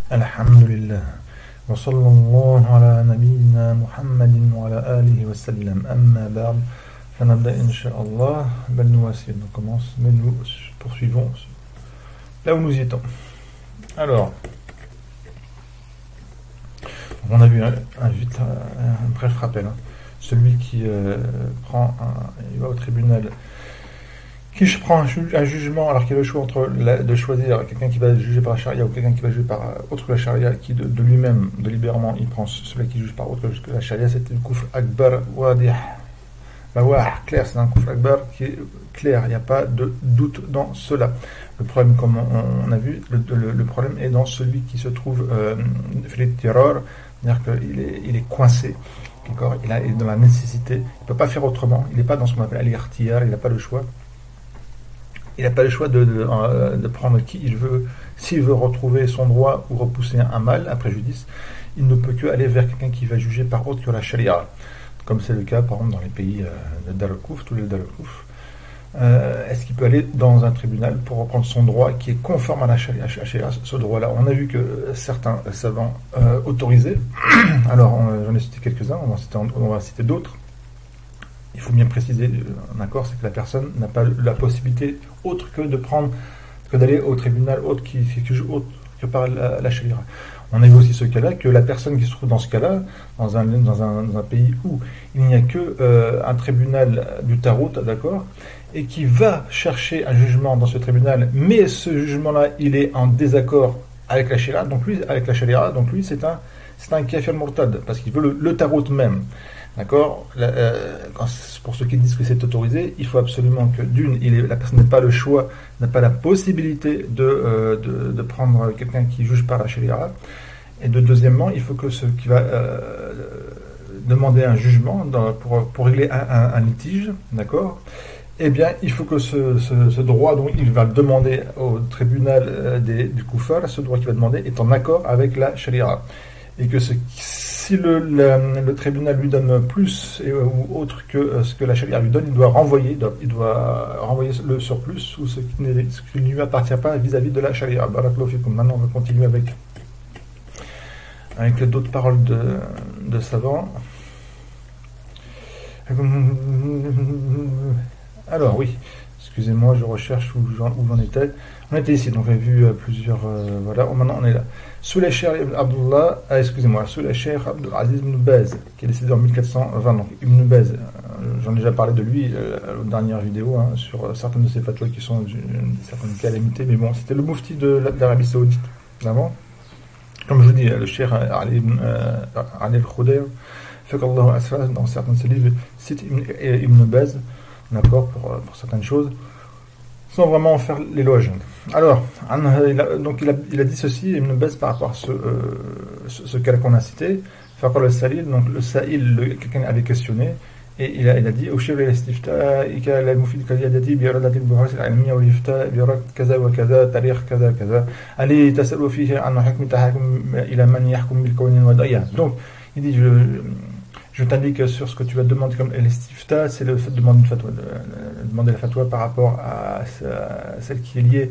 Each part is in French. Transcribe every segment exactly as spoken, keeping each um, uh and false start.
Alhamdulillah. Wa sallallahu ala nabiyyina Muhammadin wa ala alihi wa sallam. Amma ba'd. Fanabda insha'Allah. Bel nouassil. On commence, mais nous poursuivons là où nous y étions. Alors, on a vu un, un, vite, un bref rappel. Hein. Celui qui euh, prend un, il va au tribunal, qui prend un, ju- un jugement alors qu'il a le choix entre la, de choisir quelqu'un qui va juger par la charia ou quelqu'un qui va juger par euh, autre que la charia, qui de, de lui-même, délibérément, il prend celui qui juge par autre que la charia, c'est le kufr akbar wadih. Bah ouais, clair, c'est un kufr akbar qui est clair, il n'y a pas de doute dans cela. Le problème, comme on, on a vu, le, le, le problème est dans celui qui se trouve fait euh, terreur, c'est-à-dire qu'il est, il est coincé. D'accord, il, a, il est dans la nécessité, il ne peut pas faire autrement, il n'est pas dans ce qu'on appelle al-irtiyar, il n'a pas le choix. Il n'a pas le choix de, de, de prendre qui il veut. S'il veut retrouver son droit ou repousser un, un mal, un préjudice, il ne peut que aller vers quelqu'un qui va juger par autre que la sharia. Comme c'est le cas, par exemple, dans les pays euh, de Dar al-Kouf, tous les Dar al-Kouf. Euh, est-ce qu'il peut aller dans un tribunal pour reprendre son droit qui est conforme à la sharia, ce droit-là? On a vu que certains savants euh, autorisaient. Alors, on, j'en ai cité quelques-uns, on va citer, on va citer d'autres. Il faut bien préciser, un accord, c'est que la personne n'a pas la possibilité autre que de prendre, que d'aller au tribunal autre qui juge autre que par la, la sharia. On a vu aussi ce cas-là, que la personne qui se trouve dans ce cas-là, dans un, dans un, dans un pays où il n'y a que euh, un tribunal du Tarout, d'accord, et qui va chercher un jugement dans ce tribunal, mais ce jugement-là, il est en désaccord avec la sharia, donc lui, avec la sharia, donc lui, c'est un, c'est un kafir murtad, parce qu'il veut le, le Tarout même. D'accord, la, euh, pour ceux qui disent que c'est autorisé, il faut absolument que d'une, il est, la personne n'a pas le choix, n'a pas la possibilité de, euh, de, de prendre quelqu'un qui juge par la sharia. Et de deuxièmement, il faut que ce qui va euh, demander un jugement dans, pour, pour régler un, un, un litige, d'accord, eh bien, il faut que ce, ce, ce droit dont il va demander au tribunal euh, des, du Koufar, ce droit qu'il va demander est en accord avec la sharia. Et que ce si le, le, le tribunal lui donne plus et, ou autre que euh, ce que la charia lui donne, il doit renvoyer, il doit, il doit renvoyer le surplus ou ce qui, ce qui ne lui appartient pas vis-à-vis de la charia. Barakallahu fikum. Maintenant, on va continuer avec, avec d'autres paroles de, de savants. Alors, oui, excusez-moi, je recherche où j'en, où j'en étais. On était ici, donc on a vu euh, plusieurs. Euh, voilà, oh, maintenant on est là. Sous les Cheikh Ibn Abdullah, ah, excusez-moi, sous les Cheikh Abdul Aziz Ibn Baz, qui est décédé en mille quatre cent vingt. Donc Ibn Baz, euh, j'en ai déjà parlé de lui euh, aux dernières vidéos, hein, sur euh, certaines de ses fatwas qui sont d'une certaine calamité, mais bon, c'était le mufti de, de l'Arabie Saoudite d'avant. Comme je vous dis, le Cheikh Ali, euh, Ali al-Khudayr, Fakallahu Asra, dans certains de ses livres, cite Ibn, Ibn Baz, d'accord, pour, pour certaines choses, sans vraiment en faire l'éloge. Alors, il a, donc il a, il a dit ceci, Ibn Baz, par rapport à ce, euh, ce, ce cas qu'on a cité, Faqal al-Salil, donc le Sa'il, le, quelqu'un avait questionné, et il a, il a dit, Ushir al-Istifta, Ika al-Mufid Kaziyadati, Biradat al-Buhas al-Almiya wal-Ifta, Birat kaza wa kaza, Tarikh kaza kaza, Ali tasalu fihi an hukmi tahakum ila man yahkum bil kawnin wa daya. Donc, il dit, je, je t'indique sur ce que tu vas demander comme l'estifta, c'est le fait de demander une fatwa, de demander la fatwa par rapport à, à celle qui est liée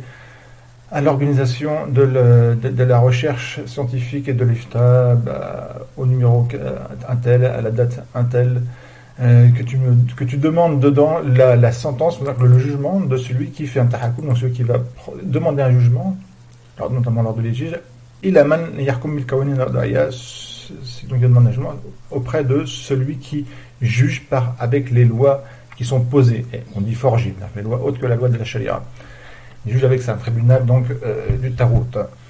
à l'organisation de, le, de, de la recherche scientifique et de l'ifta, bah, au numéro un tel, à la date un tel, euh, que, tu me, que tu demandes dedans la, la sentence, le jugement de celui qui fait un tahakoum, donc celui qui va demander un jugement, alors, notamment lors de litiges, il a man yarkum bil kawanin ardaya, donc il demande un jugement auprès de celui qui juge par, avec les lois qui sont posées, et on dit forgées, les lois autres que la loi de la charia. Il juge avec ça, un tribunal donc euh, du Tarout.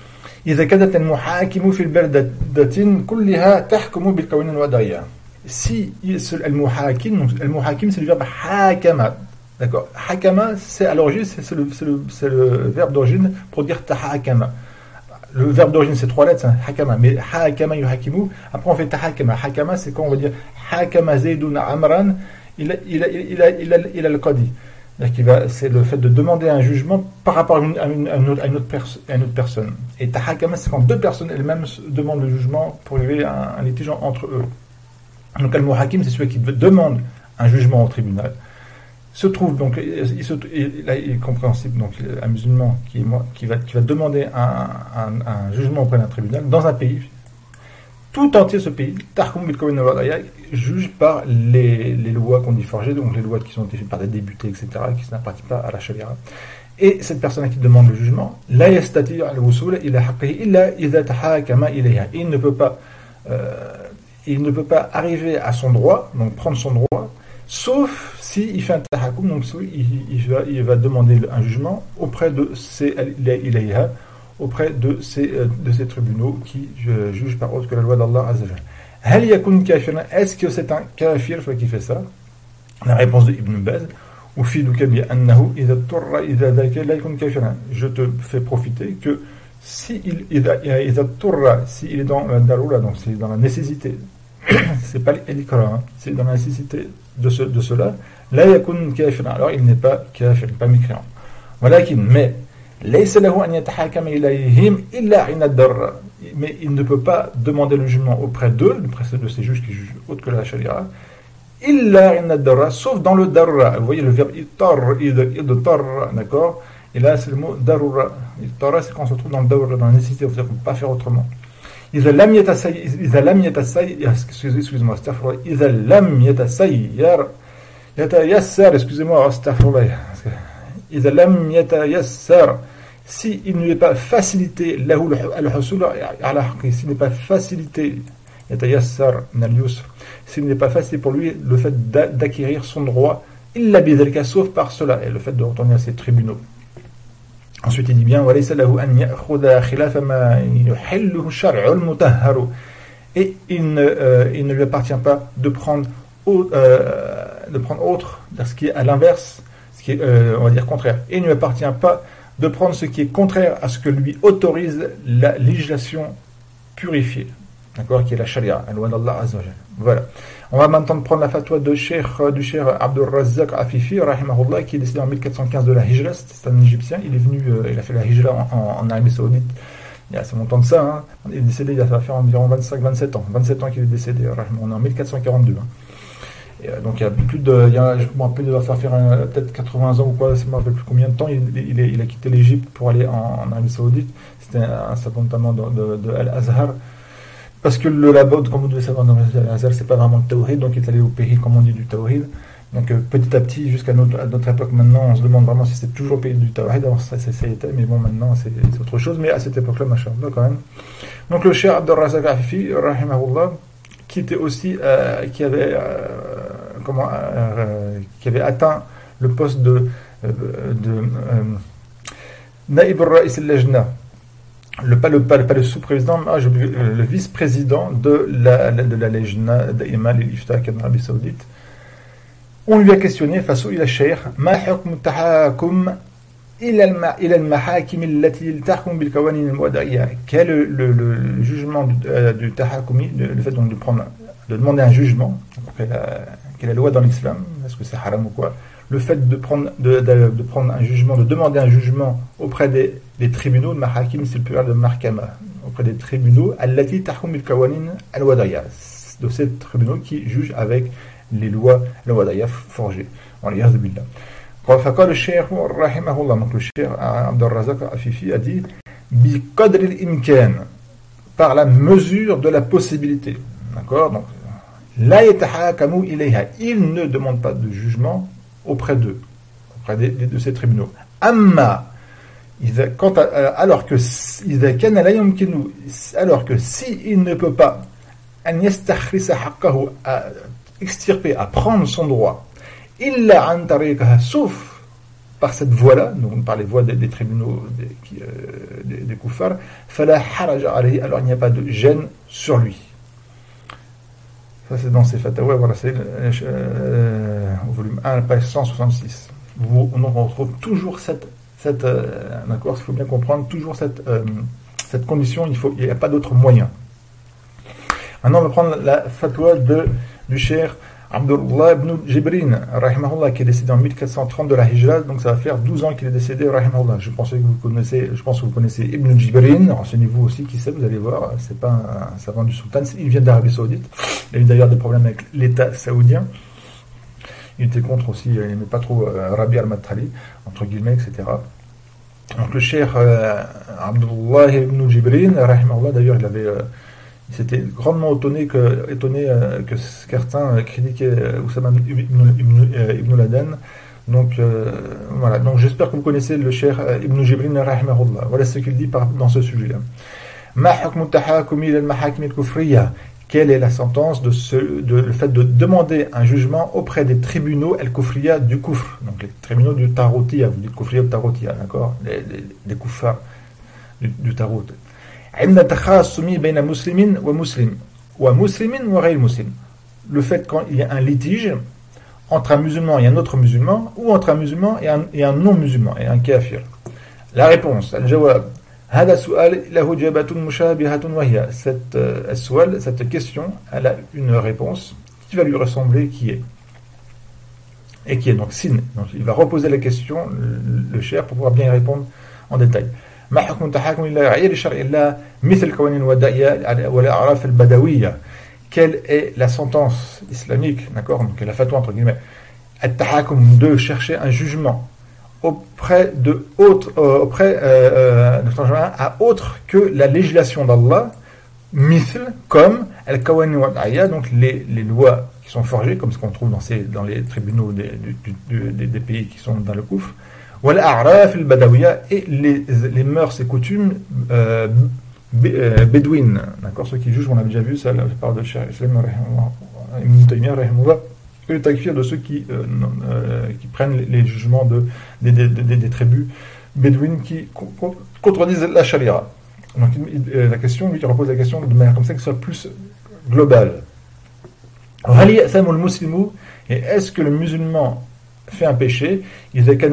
إذا كانت المحاكم في البلدة كلها تحكم بالقوانين الوضعية. Si المحاكم, المحاكم c'est le verbe hakama, d'accord. Hakama, c'est à l'origine, c'est, c'est, le, c'est, le, c'est le verbe d'origine pour dire tahakama. Le verbe d'origine c'est trois lettres, c'est hakama, mais hakama yuhakimu. Après on fait tahakama. Hakama c'est quand on va dire hakama zaydun amran, il a, il a, il a, il a, il a le qadi. C'est le fait de demander un jugement par rapport à une, à une, à une, autre, à une, autre, perso- à une autre personne. Et tahakama c'est quand deux personnes elles-mêmes demandent le jugement pour régler un, un litige entre eux. Donc al-muhakim c'est celui qui demande un jugement au tribunal. se trouve donc, il, se, il, là, il est compréhensible, donc un musulman qui, est, qui, va, qui va demander un, un, un jugement auprès d'un tribunal dans un pays, tout entier ce pays, juge par les, les lois qu'on dit forgées, donc les lois qui sont été faites par des députés, et cetera, qui ne pratiquent pas à la charia. Et cette personne qui demande le jugement, il ne peut pas, euh, il ne peut pas arriver à son droit, donc prendre son droit, sauf s'il fait un tahakoum, donc il, il, va, il va demander un jugement auprès de ces auprès de ces, de ces tribunaux qui euh, jugent par autre que la loi d'Allah Azza wa Jalla. Est-ce que c'est un kafir qui fait ça? La réponse de Ibn Baz, je te fais profiter que si il, il, il, si il est dans la daroula, donc c'est dans la nécessité, c'est pas l'ikra, hein, c'est dans la nécessité de, ce, de cela, la yakun kafir, alors il n'est pas kafir, pas mécréant. Walakin, mais laysa lahu an yatahakama ilayhim illa ina darra, mais il ne peut pas demander le jugement auprès d'eux, auprès de ces juges qui jugent autre que la sharia, illa ina darra, sauf dans le darra. Vous voyez le verbe ittar, idtar, d'accord? Et là c'est le mot darura. Ittar, c'est quand on se trouve dans le darra, dans la nécessité, c'est-à-dire qu'on ne peut pas faire autrement. إذا لم يتسير إذا لم يتسير excusez-moi استغفر الله إذا لم يتسير يتيسر excusez-moi استغفر الله إذا لم يتيسر si il ne n'est pas facilité له الحصول على حقه, s'il n'est pas facilité يتيسر من اليسر, s'il n'est pas facile pour lui le fait d'acquérir son droit إلا بذلك, sauf par cela, et le fait de retourner à ses tribunaux. Ensuite, il dit bien et il ne, euh, il ne lui appartient pas de prendre, euh, de prendre autre, ce qui est à l'inverse, ce qui est, euh, on va dire, contraire. Et il ne lui appartient pas de prendre ce qui est contraire à ce que lui autorise la législation purifiée, d'accord, qui est la charia, la loi d'Allah Azza wa Jalla. Voilà. On va maintenant prendre la fatwa de cheikh, du cheikh Abdul Razzaq Afifi, rahimahullah, qui est décédé en mille quatre cent quinze de la Hijra. C'est un Égyptien. Il est venu, euh, il a fait la Hijra en, en, en Arabie Saoudite. Il y a assez longtemps de ça. Hein. Il est décédé, il a fait environ vingt-cinq vingt-sept ans. vingt-sept ans qu'il est décédé. On est en mille quatre cent quarante-deux. Hein. Et, euh, donc il y a plus de, il y a, je me rappelle, il va faire, faire un, peut-être quatre-vingts ans ou quoi. Je ne me rappelle plus combien de temps. Il, il, il, il a quitté l'Égypte pour aller en, en Arabie Saoudite. C'était un, un savant notamment de, de, de Al-Azhar. Parce que le labo, comme vous devez savoir, dans Al-Azhar, c'est pas vraiment le tawhid, donc il est allé au pays, comme on dit, du tawhid. Donc euh, petit à petit, jusqu'à notre, à notre époque maintenant, on se demande vraiment si c'est toujours le pays du tawhid. Alors ça, ça, ça était, mais bon, maintenant c'est, c'est autre chose. Mais à cette époque-là, machallah, quand même. Donc le cheikh Abdul Razzaq Afifi, rahimahullah, qui était aussi, euh, qui avait, euh, comment, euh, qui avait atteint le poste de, euh, de euh, Naïb al-Ra'is al-Lajna. Le, pas, le, pas, pas le sous-président, ah, le vice-président de la, de la Lejna d'Aïma l'Ifta en Arabie Saoudite. On lui a questionné face au ila cheikh ma hukm tahakum ila al-mahakim allati tahkum bil qawanin al-wad'iyya, quel est le, le, le jugement du, euh, du tahakumi, le, le fait donc de prendre, de demander un jugement, quelle est la loi dans l'islam, est-ce que c'est haram ou quoi, le fait de prendre, de, de, de prendre un jugement, de demander un jugement auprès des, des tribunaux, le mahakim c'est le pluriel de mahkama, auprès des tribunaux, allati tahkum bil qawanin al-wad'iyya, de ces tribunaux qui jugent avec les lois al-wad'iyya forgées. On les yazz billah. فقال الشيخ رحمه الله, donc le cheikh Abdul Razzaq Afifi a dit بقدر الإمكان, par la mesure de la possibilité, d'accord, donc لا يتحاكموا إليها, il ne demande pas de jugement auprès d'eux, auprès de, de, de ces tribunaux. Amma, quant à, alors que إذا كان لا يمكن, alors que si il ne peut pas أن يستخلص حقه, à extirper, à prendre son droit, illa an tariqaha, sauf par cette voie-là, donc par les voies des, des tribunaux des, qui, euh, des, des koufars, fala haraja alayhi, alors il n'y a pas de gêne sur lui. Ça c'est dans ces fatawa, voilà, c'est euh, au volume un, page cent soixante-six. Vous, on, on retrouve toujours cette, cette euh, d'accord, il faut bien comprendre, toujours cette, euh, cette condition, il faut, il n'y a pas d'autre moyen. Maintenant on va prendre la fatwa de, du cheikh Abdullah ibn Jibrin, rahimahullah, qui est décédé en mille quatre cent trente de la Hijra, donc ça va faire douze ans qu'il est décédé, rahimahullah. Je pense que vous connaissez, je pense que vous connaissez Ibn Jibrin, renseignez-vous aussi qui c'est, vous allez voir, c'est pas un savant du sultan, il vient d'Arabie Saoudite, il a eu d'ailleurs des problèmes avec l'État saoudien. il était contre aussi, il n'aimait pas trop euh, Rabi al-Madkhali, entre guillemets, et cetera. Donc le cheikh euh, Abdullah ibn Jibrin, rahimahullah, d'ailleurs, il avait... Euh, il s'était grandement étonné que, étonné, euh, que certains critiquaient euh, Oussama ibn, ibn, euh, ibn Laden. Donc euh, voilà, donc j'espère que vous connaissez le cheikh euh, Ibn Jibrin, rahimahullah. Voilà ce qu'il dit par, dans ce sujet-là. Quelle est la sentence de, ce, de le fait de demander un jugement auprès des tribunaux al-kufriya du kufr, donc les tribunaux du taroutiya, vous dites kufriya ou taroutiya, d'accord, les, les, les kuffars du, du tarot. Le fait quand il y a un litige entre un musulman et un autre musulman, ou entre un musulman et un, et un non-musulman, et un kafir. La réponse, al-jawab, cette, euh, cette question, elle a une réponse qui va lui ressembler, qui est, et qui est donc sin. Donc il va reposer la question, le, le cher, pour pouvoir bien y répondre en détail. Quelle est la sentence islamique, d'accord, donc la fatwa entre guillemets, de chercher un jugement auprès de autres, euh, auprès euh, euh, à autre que la législation d'Allah, mithl, comme al-qawanin wa al-aya, donc les, les lois qui sont forgées, comme ce qu'on trouve dans, ces, dans les tribunaux des, du, du, des, des pays qui sont dans le Koufr, wa al-a'raf al-badawiya, et les, les mœurs et coutumes euh, bédouines, d'accord, ceux qui jugent, on a déjà vu ça, je parle de Cheikh Islam Ibn Taymiyyah, le takfir de ceux qui, euh, euh, qui prennent les, les jugements de, des, des, des, des tribus bédouines qui co- contredisent la charia. Donc il, la question, lui, il repose la question de manière comme ça, que ce soit plus globale. Et est-ce que le musulman fait un péché? Il est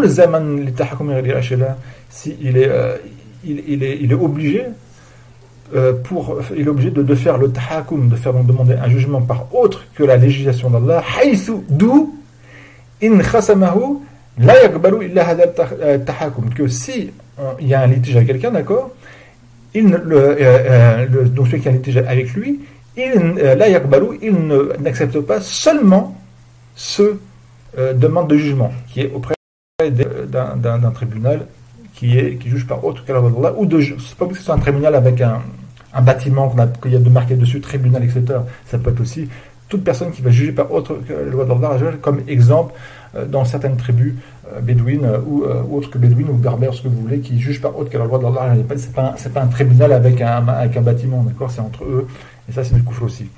si il est, euh, il, il est, il est obligé Euh, pour, il est obligé de, de faire le tahakum, de faire donc demander un jugement par autre que la législation d'Allah, haythu d'où in khasamahu la yaqbalu illa hada tahakum, que si on, il y a un litige avec quelqu'un, d'accord, il ne, le, euh, euh, le, donc celui qui a un litige avec lui, il euh, la yaqbalu, il ne, n'accepte pas seulement ce euh, demande de jugement qui est auprès d'un, d'un, d'un tribunal qui est qui juge par autre que la loi d'Allah, ou de, c'est pas parce que c'est un tribunal avec un, un bâtiment qu'on a, qu'il y a de marqué dessus tribunal, et cetera. Ça peut être aussi toute personne qui va juger par autre que la loi d'Allah, comme exemple euh, dans certaines tribus euh, bédouines euh, ou euh, autres que bédouines ou berbères, ce que vous voulez, qui jugent par autre que la loi d'Allah. C'est pas c'est pas un tribunal avec un avec un bâtiment, d'accord, c'est entre eux, et ça c'est du kufr aussi.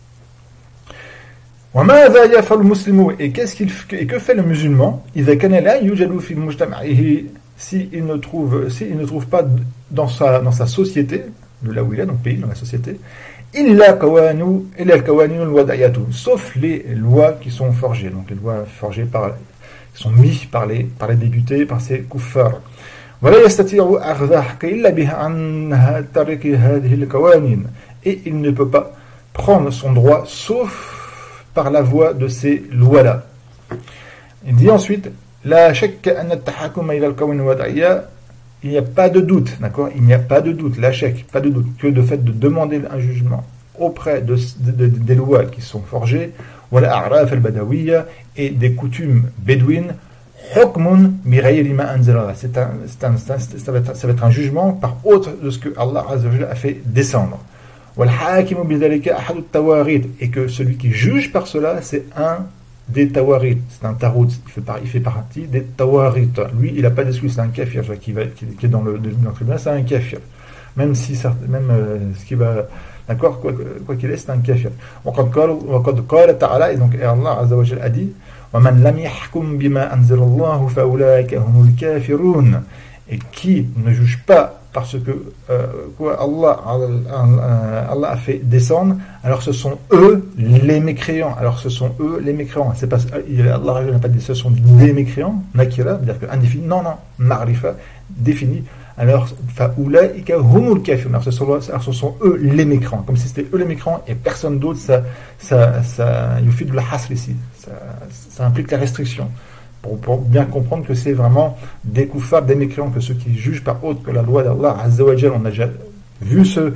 Et qu'est-ce qu'il et que fait le musulman? Si il ne trouve, si il ne trouve pas dans sa, dans sa société, de là où il est, donc pays, dans la société, sauf les lois qui sont forgées, donc les lois forgées par, qui sont mises par les, par les députés, par ces kuffars. Et il ne peut pas prendre son droit sauf par la voie de ces lois-là. Il dit ensuite, La shakka anna at-tahakum ila al-qawan wa ad-da'iya, il n'y a pas de doute, d'accord, il n'y a pas de doute, la shak, pas de doute, que le fait de demander un jugement auprès de, de, de, des lois qui sont forgées, wa al-a'raf al-badawiyya, et des coutumes bédouines, hukmun bi ghayri ma anzala, c'est un, c'est un, c'est un, ça va être, ça va être un jugement par autre de ce que Allah Azza wa Jalla a fait descendre. Wal hakimu bi dhalika ahad at-tawarid, et que celui qui juge par cela, c'est un des tawarit, c'est un tarot, il fait, par, il fait partie des tawarit. Lui, il n'a pas d'excuse, c'est un kafir, qui, va, qui, qui est dans le, dans le tribunal, c'est un kafir. Même si, même euh, ce qui va, d'accord, quoi, quoi qu'il est, c'est un kafir. وقد قال تعالى, et donc Allah Azza wa Jalla a dit, ومن لم يحكم بما أنزل الله فأولئك هم الكافرون, et qui ne juge pas parce que euh, quoi, Allah, Allah, Allah a fait descendre, alors ce sont eux les mécréants. Alors ce sont eux les mécréants. C'est pas, Allah n'a pas dit ce sont des mécréants, nakira, c'est-à-dire que indéfini. Non, non, ma'rifa, défini. Alors, fa'ulaika humul kafirun. Alors ce sont, alors ce sont eux les mécréants, comme si c'était eux les mécréants et personne d'autre. Ça, ça, ça, il fait de la hasr ici. Ça, ça implique la restriction. Pour, pour bien comprendre que c'est vraiment des kuffars, des mécréants, que ceux qui jugent par autre que la loi d'Allah Azza wa Jalla. On a déjà vu ce,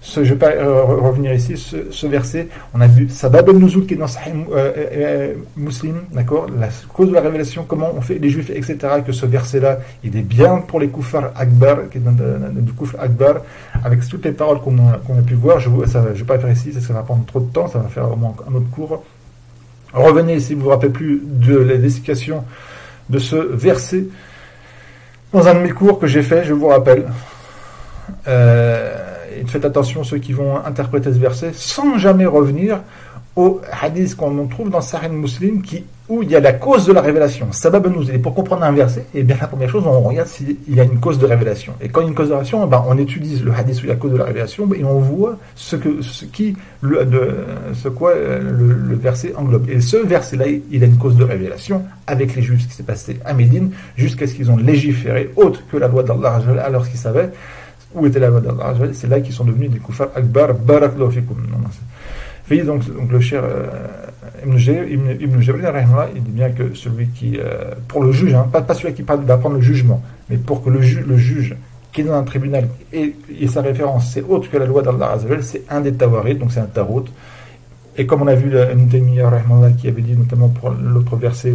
Ce, je ne vais pas euh, revenir ici, ce, ce verset, on a vu Sabab al-Nuzul qui est dans Sahih euh, euh, Muslim, d'accord, la cause de la révélation, comment on fait les juifs, et cetera. Que ce verset-là, il est bien pour les kuffar akbar, qui est dans du kufr akbar, avec toutes les paroles qu'on a, qu'on a pu voir. Je ne vais pas faire ici, ça va prendre trop de temps, ça va faire vraiment un autre cours. Revenez, si vous ne vous rappelez plus de la l'explication de ce verset, dans un de mes cours que j'ai fait, je vous rappelle. Euh, et faites attention ceux qui vont interpréter ce verset sans jamais revenir au hadith qu'on trouve dans Sahih Muslim qui, où il y a la cause de la révélation. Sabab al-Nuzul. Et pour comprendre un verset, et bien la première chose, on regarde s'il y a une cause de révélation. Et quand il y a une cause de révélation, ben, on étudie le hadith où il y a la cause de la révélation et on voit ce que, ce qui, le, de, ce quoi le, le verset englobe. Et ce verset-là, il a une cause de révélation avec les Juifs, ce qui s'est passé à Médine, jusqu'à ce qu'ils ont légiféré autre que la loi d'Allah alors qu'ils savaient où était la loi d'Allah. C'est là qu'ils sont devenus des kuffar akbar, barakallahu fikum. Voyez donc, donc le cher euh, Ibn Jabrin, il dit bien que celui qui, euh, pour le juge, hein, pas, pas celui qui parle d'apprendre le jugement, mais pour que le, ju- le juge qui est dans un tribunal et, et sa référence, c'est autre que la loi d'Allah, c'est un des tawarid, donc c'est un tarot. Et comme on a vu Ibn Taymiyyah qui avait dit notamment pour l'autre verset,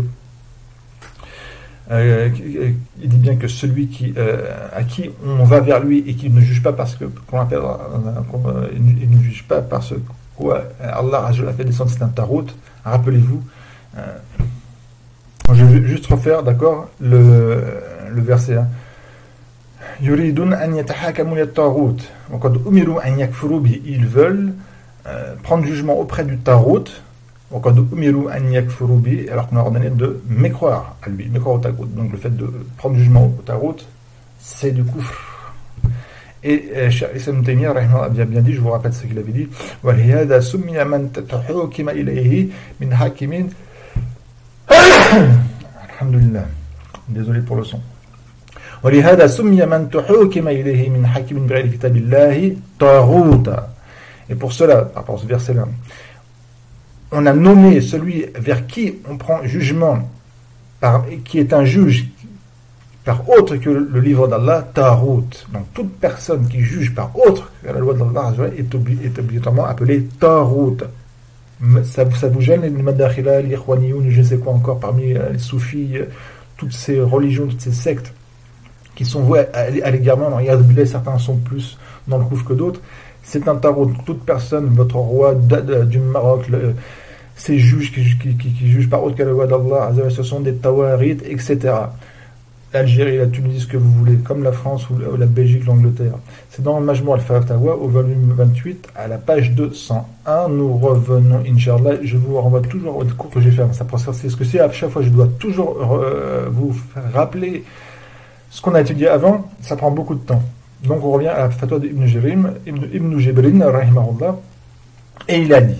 Euh, il dit bien que celui qui, euh, à qui on va vers lui et qui ne juge pas parce que qu'on appelle, euh, il ne juge pas parce que quoi Allah a fait descendre, c'est un tarot. Rappelez-vous. Euh, je vais juste refaire, d'accord, le, le verset. Yuridun an yatahakamu lit-taghut wa qad umiru an yakfuru bihi. Ils veulent euh, prendre jugement auprès du tarot. Alors qu'on a ordonné de mécroire à lui, mécroire au tarout. Donc le fait de prendre jugement au tarout, c'est du kufr. Et Cheikh Islam Taymiyyah a bien, bien dit, je vous rappelle ce qu'il avait dit, وَلِهَذَا سُمِّيَ مَنْ تَحُوكِمَ إِلَيْهِ مِنْ حَاكِمٍ. Alhamdulillah, désolé pour le son. وَلِهَذَا سُمِّيَ مَنْ تَحُوكِمَ إِلَيْهِ مِنْ حَاكِمٍ بِغَيْرِ كِتَابِ اللَّهِ طَاغُوتًا. Et pour cela, par rapport à ce verset-là, on a nommé celui vers qui on prend jugement, par, qui est un juge par autre que le livre d'Allah, Tarout. Donc toute personne qui juge par autre que la loi d'Allah est, obli- est obligatoirement appelée Tarout. Ça, ça vous gêne les Madakhila, les Ikhwaniyoun, je ne sais quoi encore, parmi les soufis, toutes ces religions, toutes ces sectes qui sont vouées à, à l'égarement. Certains sont plus dans le couf que d'autres. C'est un tarot. Toute personne, votre roi du Maroc, le, ces juges qui, qui, qui, qui jugent par autre que la loi d'Allah, ce sont des tawarit, et cetera. L'Algérie, la Tunisie, ce que vous voulez, comme la France ou la, ou la Belgique, l'Angleterre. C'est dans le Majmou al-Fatawa, au volume vingt-huit, à la page deux cent un. Nous revenons, Inch'Allah. Je vous renvoie toujours au cours que j'ai fait. Ça c'est ce que c'est. À chaque fois, je dois toujours euh, vous faire rappeler ce qu'on a étudié avant. Ça prend beaucoup de temps. Donc on revient à la fatwa d'Ibn Jabrin, Ibn, Ibn Jabrin, rahimahullah, et il a dit,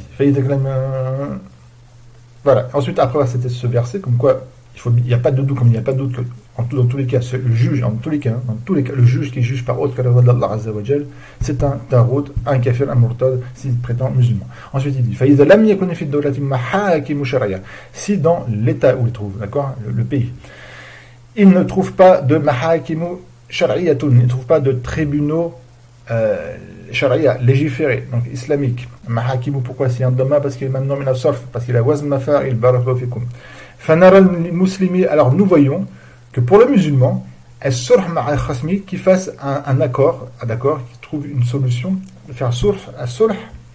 voilà. Ensuite, après, c'était ce verset, comme quoi, il faut, il n'y a pas de doute, comme il n'y a pas de doute que, en tout, dans tous les cas, le juge, en tous les cas, dans tous les cas, le juge qui juge par autre que la loi d'Allah Azza wa Jal, c'est un tarot, un kafir, un murtad, s'il prétend musulman. Ensuite, il dit, فَإِذَا لَمْ يَكُنْ فِي الدَّوْلَةِ مَحَاكِمُ شَرْعِيَّةٍ. Si dans l'état où il trouve, d'accord, le, le pays, il ne trouve pas de mahakimu Shar'iyatun, il ne trouve pas de tribunaux euh, Sharia, légiférés, donc islamiques. Mahakimu, pourquoi c'est un dhamma? Parce qu'il est maintenant min as-sarf, parce qu'il a wazn mafa'il, barakallahu fikum. Fanara al-muslimi, alors nous voyons que pour le musulman, as-surh ma'a al-khasmi, qui fasse un, un accord, un accord, qui trouve une solution, de faire surf, as-surh,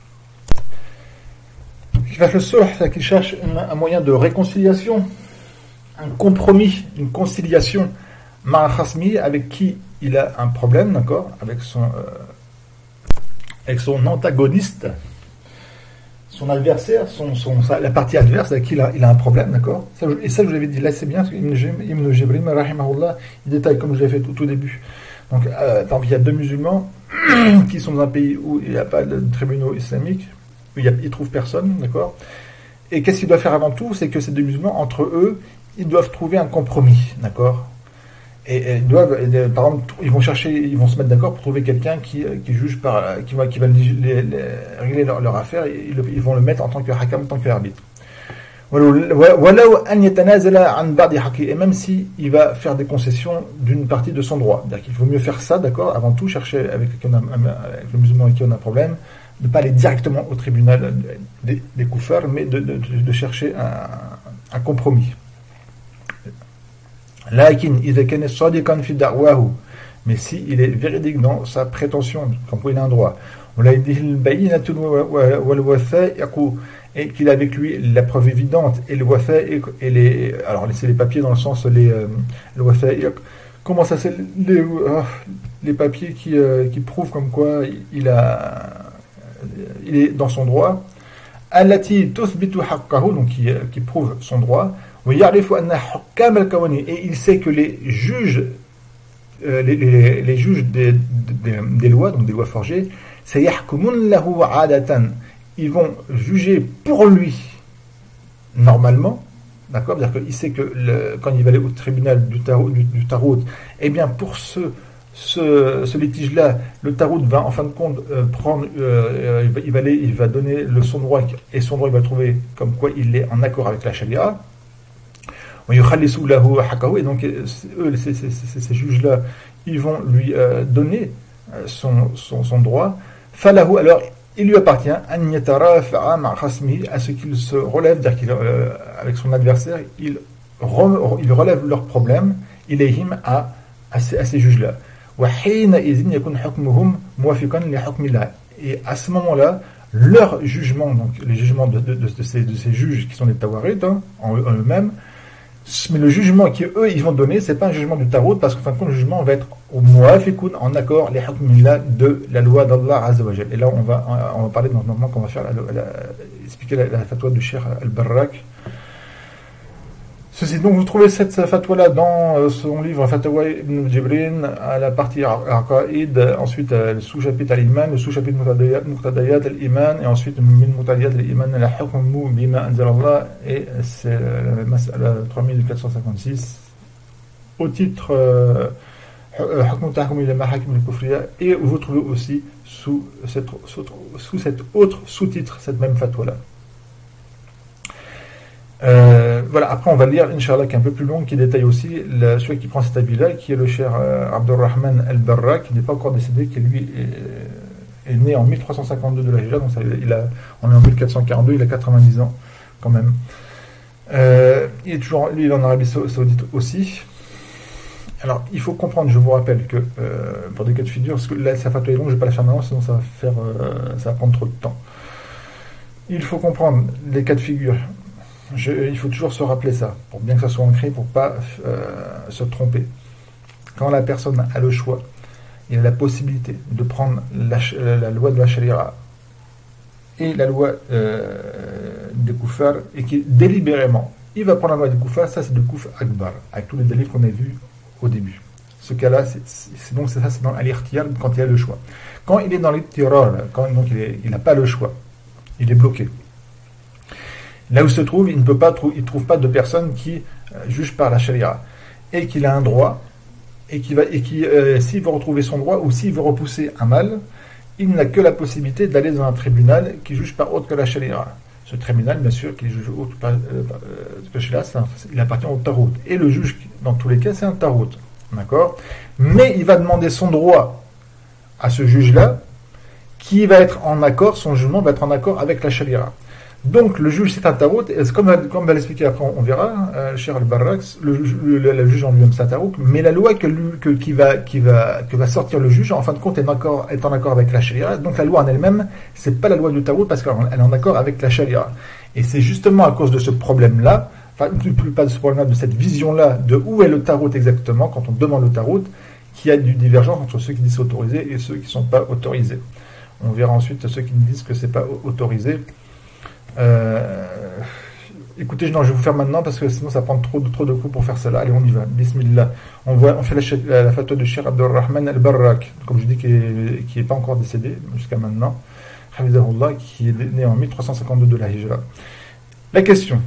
qui fasse le surh, c'est-à-dire qu'il cherche un, un moyen de réconciliation, un compromis, une conciliation, Ma'a Khasmi, avec qui il a un problème, d'accord, avec son, euh, avec son antagoniste, son adversaire, son, son, sa, la partie adverse avec qui il a, il a un problème, d'accord. Ça, et ça, je vous l'avais dit, là c'est bien, parce que Ibn Jabrin, rahimahullah, il détaille, comme je l'ai fait tout, tout début. Donc, euh, tant qu'il y a deux musulmans qui sont dans un pays où il n'y a pas de tribunaux islamiques, où il ne trouvent personne, d'accord. Et qu'est-ce qu'il doit faire avant tout? C'est que ces deux musulmans, entre eux, ils doivent trouver un compromis, d'accord. Et, et ils doivent, et, par exemple, ils vont chercher, ils vont se mettre d'accord pour trouver quelqu'un qui, qui juge par, qui va, qui va les, les, les, régler leur, leur affaire, et ils, ils vont le mettre en tant que hakam, en tant qu'arbitre. Et même si il va faire des concessions d'une partie de son droit. C'est-à-dire qu'il vaut mieux faire ça, d'accord, avant tout, chercher avec, avec le musulman avec qui on a un problème, de ne pas aller directement au tribunal des, des koufars, mais de, de, de chercher un, un compromis. Mais si il est véridique dans sa prétention, comme quoi il a un droit, et qu'il a avec lui la preuve évidente, et le wafa'iq, et les, alors c'est les papiers dans le sens, les, euh, le wafa'iq, comment ça c'est, les, euh, les papiers qui, euh, qui prouvent comme quoi il a, il est dans son droit, allati tuthbitu haqqahu, donc qui, qui prouve son droit, et il sait que les juges, euh, les, les, les juges des, des, des lois, donc des lois forgées, sayahkumun lahu adatan, ils vont juger pour lui normalement, d'accord, c'est-à-dire qu'il sait que le, quand il va aller au tribunal du tarot, du, du tarot, eh bien pour ce, ce, ce litige-là, le tarot va en fin de compte euh, prendre, euh, il, va, il, va aller, il va donner le son droit, et son droit il va le trouver comme quoi il est en accord avec la charia. Et donc eux, ces, ces, ces, ces juges-là, ils vont lui euh, donner son, son, son droit. Falahu, alors il lui appartient à ce qu'il se relève, c'est-à-dire qu'il, euh, avec son adversaire, il, re, il relève leurs problèmes, ilayhim à, à ces, à ces juges-là. Et à ce moment-là, leur jugement, donc les jugements de, de, de, de, ces, de ces juges qui sont des tawarid, hein, en, en eux-mêmes, mais le jugement qu'eux ils vont donner, c'est pas un jugement du tarot, parce qu'en fin de compte, le jugement va être au muafiqun, en accord, les hukmillah, de la loi d'Allah Azza wa Jal. Et là, on va, on va parler dans le moment qu'on va faire, la, la, expliquer la, la fatwa du Cheikh Al-Barrak. Ceci, donc, vous trouvez cette fatwa-là dans son livre Fatwa Ibn Jibrin, à la partie Aqaïd, ensuite le sous-chapitre Al-Iman, le sous-chapitre Muqtadayat Al-Iman, et ensuite Min Muqtadayat Al-Iman, la Hukmu Bima Anzal Allah, et c'est la mas'ala trois mille quatre cent cinquante-six, au titre Hukmu Tahkum ila Mahakim al-Kufriya, et vous trouvez aussi sous, cette, sous, sous cet autre sous-titre, cette même fatwa-là. Euh, voilà, après on va lire, Inch'Allah, qui est un peu plus long, qui détaille aussi le, celui qui prend cet avis-là, qui est le cher euh, Abdurrahman al-Barrak, qui n'est pas encore décédé, qui lui est, est né en mille trois cent cinquante-deux de la Hijra, donc ça, il a, on est en mille quatre cent quarante-deux, il a quatre-vingt-dix ans quand même. Euh, il est toujours, lui, il est en Arabie Saoudite aussi. Alors, il faut comprendre, je vous rappelle que euh, pour des cas de figure, parce que là, sa fatwa est longue, je ne vais pas la faire maintenant, sinon ça va faire, euh, ça va prendre trop de temps. Il faut comprendre les cas de figure. Je, il faut toujours se rappeler ça, pour bien que ça soit ancré, pour ne pas euh, se tromper. Quand la personne a le choix, il a la possibilité de prendre la, la loi de la Sharia et la loi euh, des koufars, et qui délibérément, il va prendre la loi des koufars, ça c'est du kouf akbar, avec tous les délits qu'on a vus au début. Ce cas-là, c'est, c'est donc c'est ça, c'est dans al-ikhtiyar, quand il a le choix. Quand il est dans l'ittirar, quand donc il n'a pas le choix, il est bloqué. Là où se trouve, il ne peut pas, il trouve pas de personne qui euh, juge par la charia, et qu'il a un droit, et qui va, et qui, euh, s'il veut retrouver son droit, ou s'il veut repousser un mal, il n'a que la possibilité d'aller dans un tribunal qui juge par autre que la charia. Ce tribunal, bien sûr, qui juge autre que la charia, il appartient au tarout. Et le juge, dans tous les cas, c'est un tarout. D'accord ? Mais il va demander son droit à ce juge-là, qui va être en accord, son jugement va être en accord avec la charia. Donc le juge c'est un tarout, et comme, comme on va l'expliquer après, on verra, euh, cher Al-Barrak, le, le, le, le juge en lui-même c'est un tarout, mais la loi que, que, qui, va, qui va, que va sortir le juge, en fin de compte, est en accord, est en accord avec la charia. Donc la loi en elle-même, c'est pas la loi du tarout, parce qu'elle est en accord avec la charia. Et c'est justement à cause de ce problème-là, enfin plus, plus pas de ce problème-là, de cette vision-là, de où est le tarout exactement, quand on demande le tarout, qu'il y a du divergence entre ceux qui disent c'est autorisé et ceux qui ne sont pas autorisés. On verra ensuite ceux qui disent que c'est pas autorisé. Euh, écoutez, non, je vais vous faire maintenant parce que sinon ça prend trop de, trop de coups pour faire cela. Allez, on y va. Bismillah. On, voit, on fait la, la, la fatwa de Cheikh Abdurrahman al-Barrak, comme je dis, qui n'est qui est pas encore décédé jusqu'à maintenant, Hafizahullah, qui est né en mille trois cent cinquante-deux de la Hijra. La question.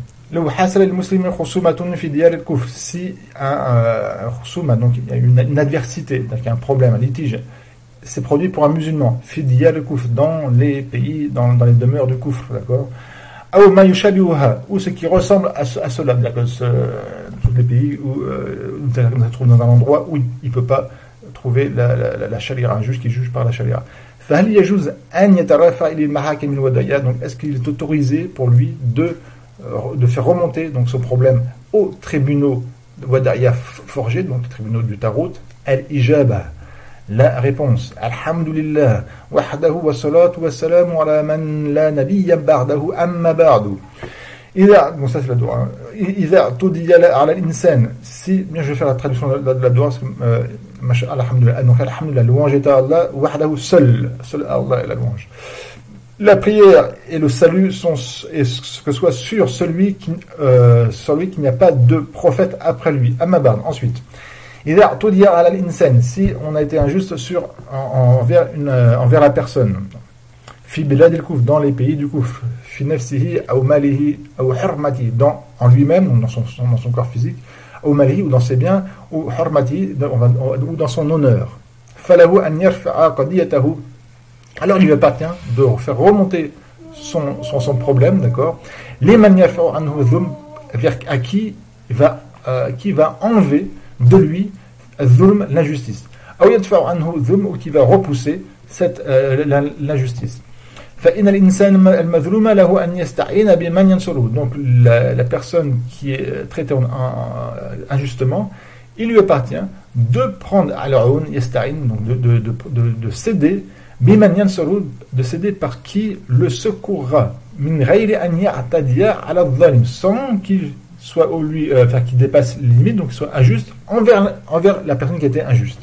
Si un khusuma, donc il y a une, une adversité, donc il y a un problème, un litige, c'est produit pour un musulman, fi diyar al-kufr, dans les pays, dans, dans les demeures du kufr, d'accord. أو ما يشابهها, ou ce qui ressemble à, ce, à cela. C'est-à-dire que ce, tous les pays où euh, on se trouve dans un endroit où il ne peut pas trouver la, la, la, la sharia, un juge qui juge par la sharia. فهل يجوز أن يترافع إلى المحاكم الوضعية, donc est-ce qu'il est autorisé pour lui de de faire remonter donc ce problème aux tribunaux wada'iyah forgés, donc les tribunaux du Tarot? Al-ijaba, la réponse, alhamdulillah, wahdahu wa salatu wa salamu ala man la nabiyya ba'dahu amma ba'du. إذا, bon ça c'est la doua, إذا تودي على الإنسان, si, bien je vais faire la traduction de la, de la doua, parce que, euh, alhamdulillah, donc alhamdulillah, louange est à Allah, wahdahu, seul, seul Allah est la louange. La prière et le salut sont, et que soit sur celui qui, euh, celui qui n'y a pas de prophète après lui. Ammaban. Ensuite, إذا تودي على الإنسان, si on a été injuste sur, en, envers une, envers la personne. في بلاد الكوف, dans les pays du Kouf. في نفسه أو ماله أو حرمته, dans, en lui-même, ou dans son, dans son corps physique, أو ماله, ou dans ses biens, ou حرمته, ou dans son honneur. فله أن يرفع قضيته, alors il lui appartient de faire remonter son, son, son problème, d'accord, les manières à qui va, euh, qui va enlever de lui l'injustice, ou qui va repousser cette, euh, l'injustice. Donc la, la personne qui est traitée en, en, injustement, il lui appartient de prendre alors donc de, de, de, de, de céder de céder par qui le secourra, sans qu'il soit au lui, euh, enfin qu'il dépasse les limites, donc qu'il soit injuste envers, envers la personne qui était injuste.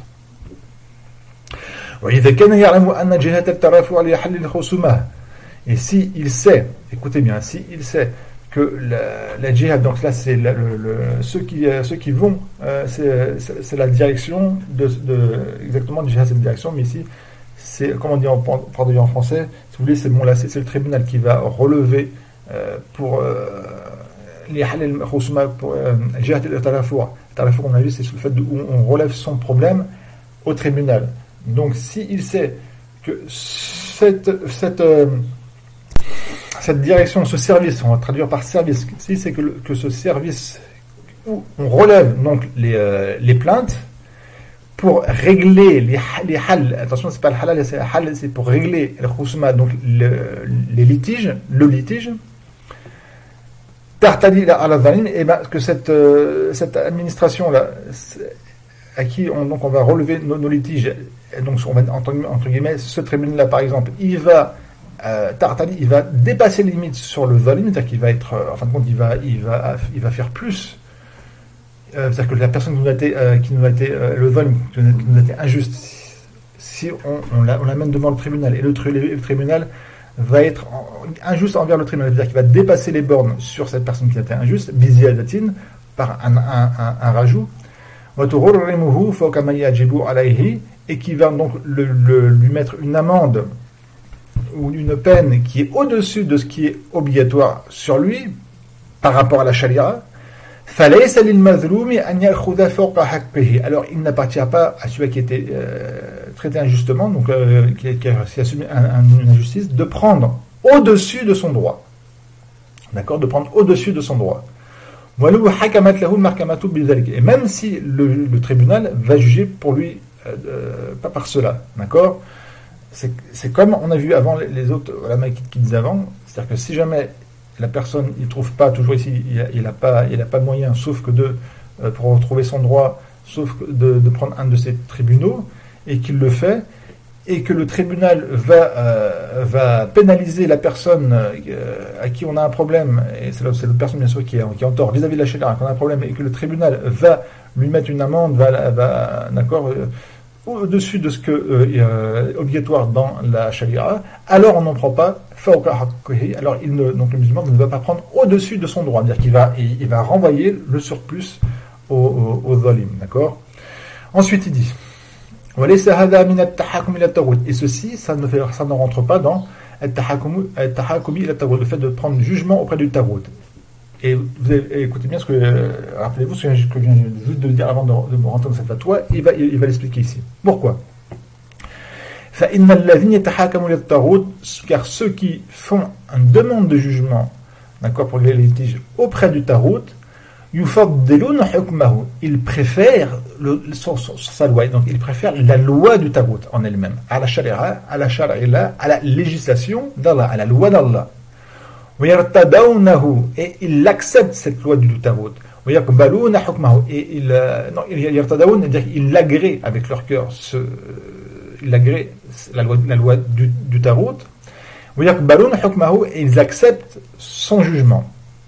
Et si il sait, écoutez bien, si il sait que la, la djihad, donc là c'est le, le, ceux qui ceux qui vont, euh, c'est, c'est, c'est la direction de, de exactement djihad, c'est la direction, mais ici c'est, comment on dit en, traduit en français, si vous voulez, c'est bon là, c'est, c'est le tribunal qui va relever euh, pour euh, les halal khusuma, pour djihad al-tarafu'. Tarafu', on a vu, c'est le fait de, où on relève son problème au tribunal. Donc si il sait que cette cette euh, cette direction, ce service, on va traduire par service, si c'est que, le, que ce service où on relève donc les, euh, les plaintes pour régler les, les hal, attention c'est pas le halal, c'est le hal, c'est pour régler le khusma, donc le, les litiges, le litige, tartadi à la zalim, et ben que cette, euh, cette administration là, à qui on, donc on va relever nos, nos litiges, donc on va entre, entre guillemets, ce tribunal là par exemple, il va Euh, Tartali, il va dépasser les limites sur le zalim, c'est-à-dire qu'il va être, euh, en fin de compte, il va, il va, il va faire plus. Euh, c'est-à-dire que la personne qui nous a été, euh, qui nous a été euh, le zalim, qui nous a été injuste, si on, on, la, on l'amène devant le tribunal, et le, le tribunal va être en, injuste envers le tribunal, c'est-à-dire qu'il va dépasser les bornes sur cette personne qui a été injuste, biziadatin, par un, un, un, un rajout, et qui va donc le, le, lui mettre une amende ou une peine qui est au-dessus de ce qui est obligatoire sur lui par rapport à la charia, alors il n'appartient pas à celui qui a été euh, traité injustement, donc euh, qui, a, qui a assumé un, un, une injustice, de prendre au-dessus de son droit. D'accord, de prendre au-dessus de son droit. Et même si le, le tribunal va juger pour lui, euh, pas par cela, d'accord. C'est, c'est comme on a vu avant les autres ulama qui, qui disaient avant, c'est-à-dire que si jamais la personne il trouve pas toujours ici, il n'a pas il a pas moyen, sauf que de euh, pour retrouver son droit, sauf que de, de prendre un de ces tribunaux et qu'il le fait et que le tribunal va euh, va pénaliser la personne euh, à qui on a un problème, et c'est la, c'est la personne bien sûr qui est, qui est en tort vis-à-vis de la charia qu'on a un problème, et que le tribunal va lui mettre une amende, va, va d'accord. Euh, au-dessus de ce que euh, est euh, obligatoire dans la charia, alors on n'en prend pas, alors il ne, donc le musulman ne va pas prendre au-dessus de son droit, c'est-à-dire qu'il va, il, il va renvoyer le surplus au, au, au zalim, d'accord. Ensuite il dit, et ceci, ça ne, fait, ça ne rentre pas dans le fait de prendre jugement auprès du tarout. Et vous avez, écoutez bien ce que, euh, rappelez-vous ce que je viens juste de dire avant de, de me rentrer dans cette fatwa, il va, il, il va l'expliquer ici. Pourquoi? Car ceux qui font une demande de jugement d'accord, pour les litiges auprès du Tarout, yufaddiluna hukmahu, il préfère le, son, son, sa loi, donc il préfère la loi du Tarout en elle-même, à la sharia, à la sharia, à la législation d'Allah, à la loi d'Allah. Et il accepte cette loi du Tarout. Et il, euh, non, il, il l'agrée avec leur cœur, ce, il l'agrée la loi, la loi du, du Tarout. Et ils acceptent son jugement.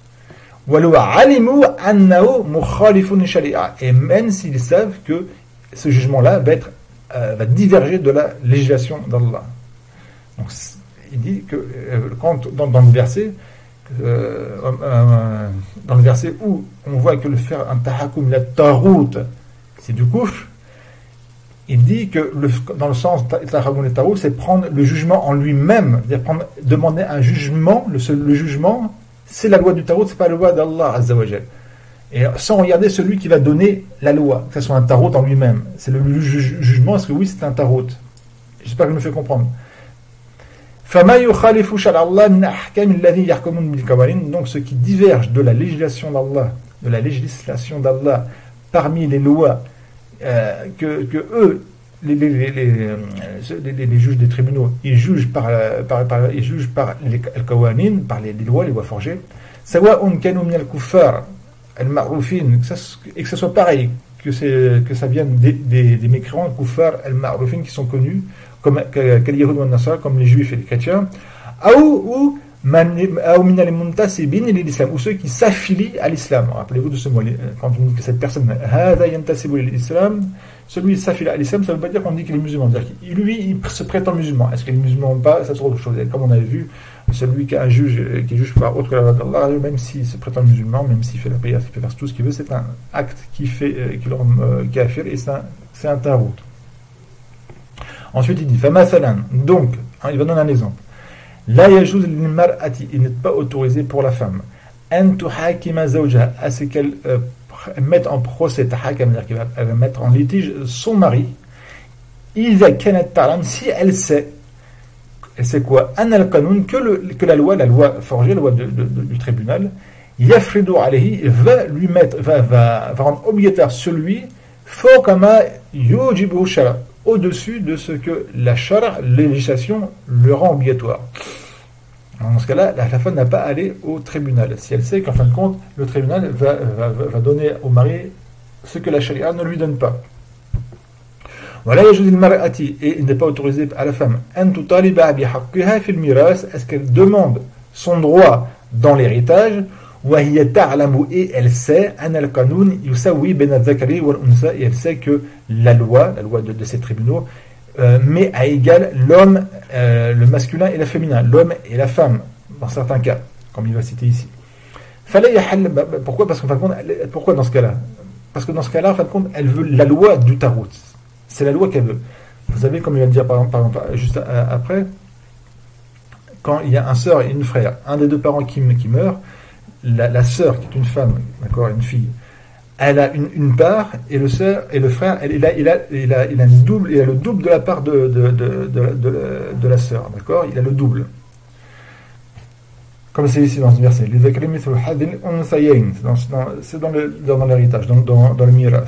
Et même s'ils savent que ce jugement-là va, être, euh, va diverger de la législation d'Allah. Donc, il dit que euh, quand, dans, dans le verset, euh, euh, dans le verset où on voit que le faire un tahakum la tarout, c'est du kufr, il dit que le, dans le sens tahakum la tarout, c'est prendre le jugement en lui-même, c'est-à-dire prendre, demander un jugement, le, le jugement, c'est la loi du Tarout, c'est pas la loi d'Allah Azza wa Jal. Et sans regarder celui qui va donner la loi, que ce soit un Tarout en lui-même. C'est le ju- jugement, est-ce que oui, c'est un Tarout? J'espère que je me fais comprendre. Donc ce qui diverge de la législation d'Allah, de la législation d'Allah parmi les lois euh, que, que eux, les, les, les, les, les, les juges des tribunaux, ils jugent par, par, par, ils jugent par les al-qawanin, par les, les lois, les lois forgées, sawa'un kanu min al-kuffar al-ma'rufin, et que ce soit pareil, que, c'est, que ça vienne des, des, des mécréants kuffar al-ma'rufin qui sont connus, comme, comme les juifs et les chrétiens, ou ou ceux qui s'affilient à l'islam. Rappelez-vous de ce mot, quand on dit que cette personne, celui qui s'affilie à l'islam, ça ne veut pas dire qu'on dit qu'il est musulman. C'est-à-dire qu'il, lui, il se prétend musulman. Est-ce qu'il est musulman ou pas, ça c'est autre chose. Et comme on avait vu, celui qui est un juge, qui juge par autre que la loi d'Allah, même s'il se prétend musulman, même s'il fait la prière, s'il peut faire tout ce qu'il veut, c'est un acte qui fait, qui le rend kafir, et c'est un, c'est un tarout. Ensuite, il dit, فَمَثَلًا, donc, hein, il va donner un exemple. La yajuz lil-mar'ati, il n'est pas autorisé pour la femme, an tuhakima zawjaha, à ce qu'elle euh, mette en procès, tahakam, c'est-à-dire qu'elle va, elle va mettre en litige son mari, idha kanat ta'lam, si elle sait, elle sait quoi, an al-qanun, que, le, que la loi, la loi forgée, la loi de, de, de, du tribunal, yafridu alayhi, va lui mettre, va, va, va rendre obligatoire celui, fawqama yujibu shara, au-dessus de ce que la shara, la législation, le rend obligatoire. Alors dans ce cas-là, la, la femme n'a pas à aller au tribunal. Si elle sait qu'en fin de compte, le tribunal va, va, va donner au mari ce que la charia ne lui donne pas. Voilà, et il n'est pas autorisé à la femme. Est-ce qu'elle demande son droit dans l'héritage? Et elle sait, et elle sait que la loi, la loi de, de ces tribunaux, euh, met à égal l'homme, euh, le masculin et le féminin, l'homme et la femme, dans certains cas, comme il va citer ici. Pourquoi? Parce qu'en fin de compte, pourquoi dans ce cas-là? Parce que dans ce cas-là, en fin de compte, elle veut la loi du Tarout. C'est la loi qu'elle veut. Vous savez, comme il va le dire par exemple, par exemple juste après, quand il y a un sœur et une frère, un des deux parents qui, qui meurt, La, la sœur, qui est une femme, d'accord, une fille, elle a une, une part, et le sœur et le frère, elle, il, a, il, a, il, a, il, a une double, il a le double de la part de, de, de, de, de, de la sœur, d'accord, il a le double. Comme c'est ici dans ce verset, c'est dans, le, dans l'héritage, donc dans, dans le mirath.